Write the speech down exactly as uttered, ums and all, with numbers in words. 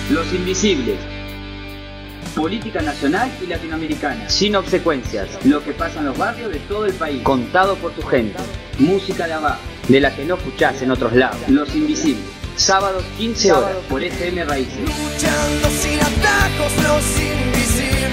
Los Invisibles. Política nacional y latinoamericana. Sin obsecuencias. Lo que pasa en los barrios de todo el país. Contado por tu gente. Música de abajo, de la que no escuchás en otros lados. Los Invisibles. Sábados quince horas por F M Raíces. Luchando sin atajos, los invisibles.